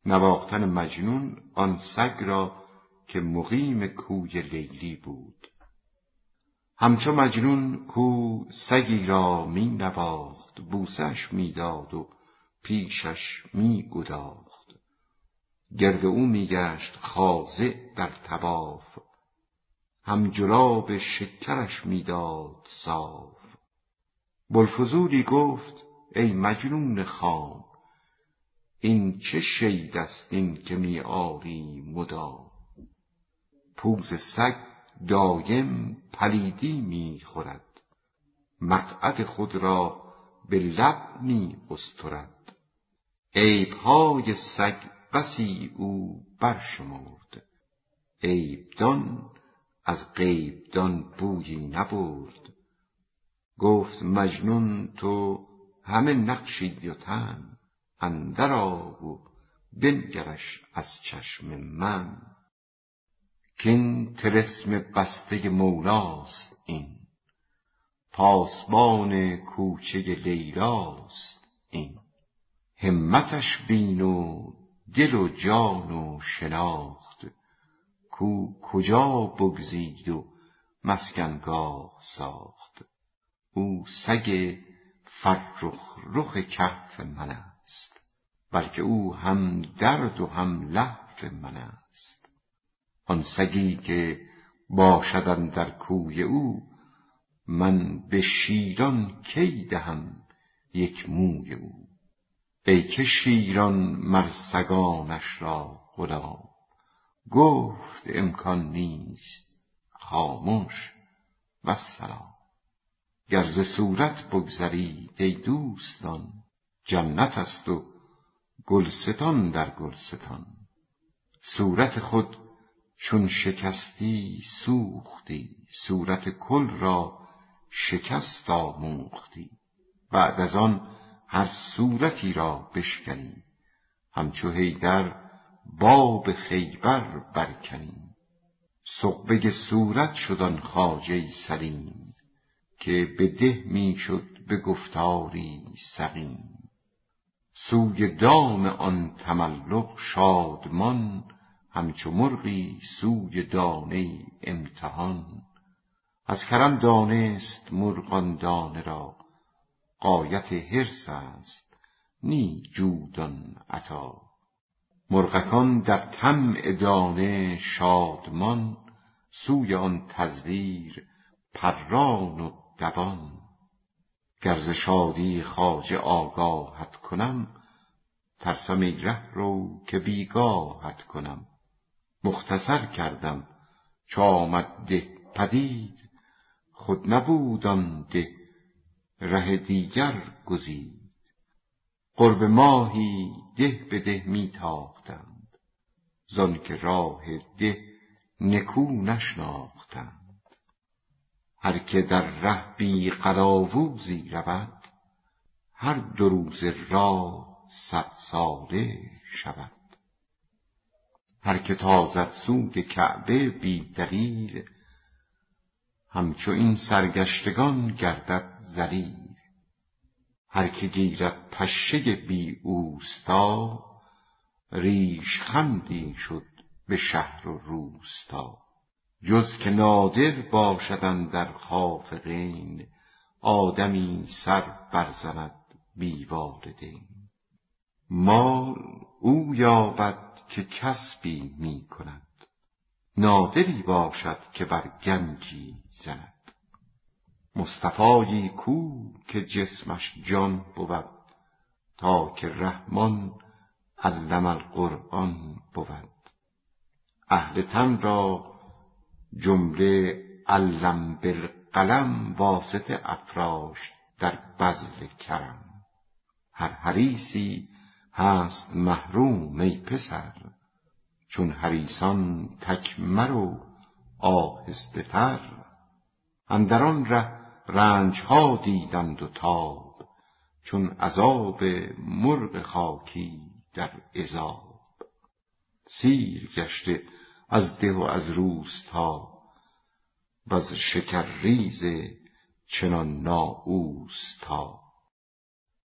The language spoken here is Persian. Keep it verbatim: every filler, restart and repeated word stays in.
نواختن مجنون آن سگ را که مقیم کوی لیلی بود. همچو مجنون کو سگی را می نواخت، بوسش می داد و پیشش می گداخت. گرد او می گشت خاضع در طواف، هم جلاب شکرش می داد صاف. بوالفضولی گفت ای مجنون خام، این چه شید است این که می آری مدام؟ پوز سگ دایم پلیدی می خورد، مقعد خود را به لب می استرد. عیبهای سگ بسی او برشمرد، عیبدان از غیبدان بویی نبرد. گفت مجنون تو همه نقشی و تن، اندر آ و بنگرش از چشم من. کین طلسم بسته مولاست این، پاسبان کوچه لیلاست این. همتش بین و دل و جان و شناخت، کو کجا بگزید و مسکنگاه ساخت. او سگ فرخ رخ کهف من است، بلکه او هم درد و هم لهف من است. آن سگی که باشد اندر کوی او، من به شیران کی دهم یک موی او. ای که شیران مر سگانش را غلام، گفت امکان نیست خامش والسلام. گر ز صورت بگذرید ای دوستان، جنت است و گلستان در گلستان. صورت خود چون شکستی سوختی، صورت کل را شکست آموختی. بعد از آن هر صورتی را بشکنی، همچو حیدر باب خیبر برکنی. ثقبه صورت شد آن خواجه سلیم، که به ده می شد به گفتاری سقیم. سوی دام آن تملق شادمان، همچو مرغی سوی دانه امتحان. از کرم دانست مرغان دانه را، غایت حرص است نی جودان عطا. مرغکان در طمع دانه شادمان، سوی آن تزویر پران و دوان. گر ز شادی خواجه آگاهت کنم، ترسم ای ره رو که بیگاهت کنم. مختصر کردم چو آمد ده پدید، خود نبود آن ده ره دیگر گزید. قرب ماهی ده به ده می تاختند، زان که راه ده نکو نشناختند. هر که در ره بی قلاوزی رود، هر دو روزه راه صد ساله شود. هر که تازد سوی کعبه بی دلیل، همچو این سرگشتگان گردد ذلیل. هر که گیرد پشه بی اوستا، ریش خندی شد به شهر و روستا. جز که نادر باشد اندر خافقین، آدمی سر برزند بی والدین. مال او یابد که کسبی می کند، نادری باشد که بر گنجی زند. مصطفایی کو که جسمش جان بود، تا که رحمان علم القرآن بود. اهل تن را جمله علم بالقلم، واسطه افراشت در بذل کرم. هر حریصی هست محروم ای پسر، چون حریصان تک مرو آهسته تر. اندر آن ره رنجها دیدند و تاب، چون عذاب مرغ خاکی در عذاب. سیر گشته از ده و از روستا، وز شکرریز چنان نااوستا.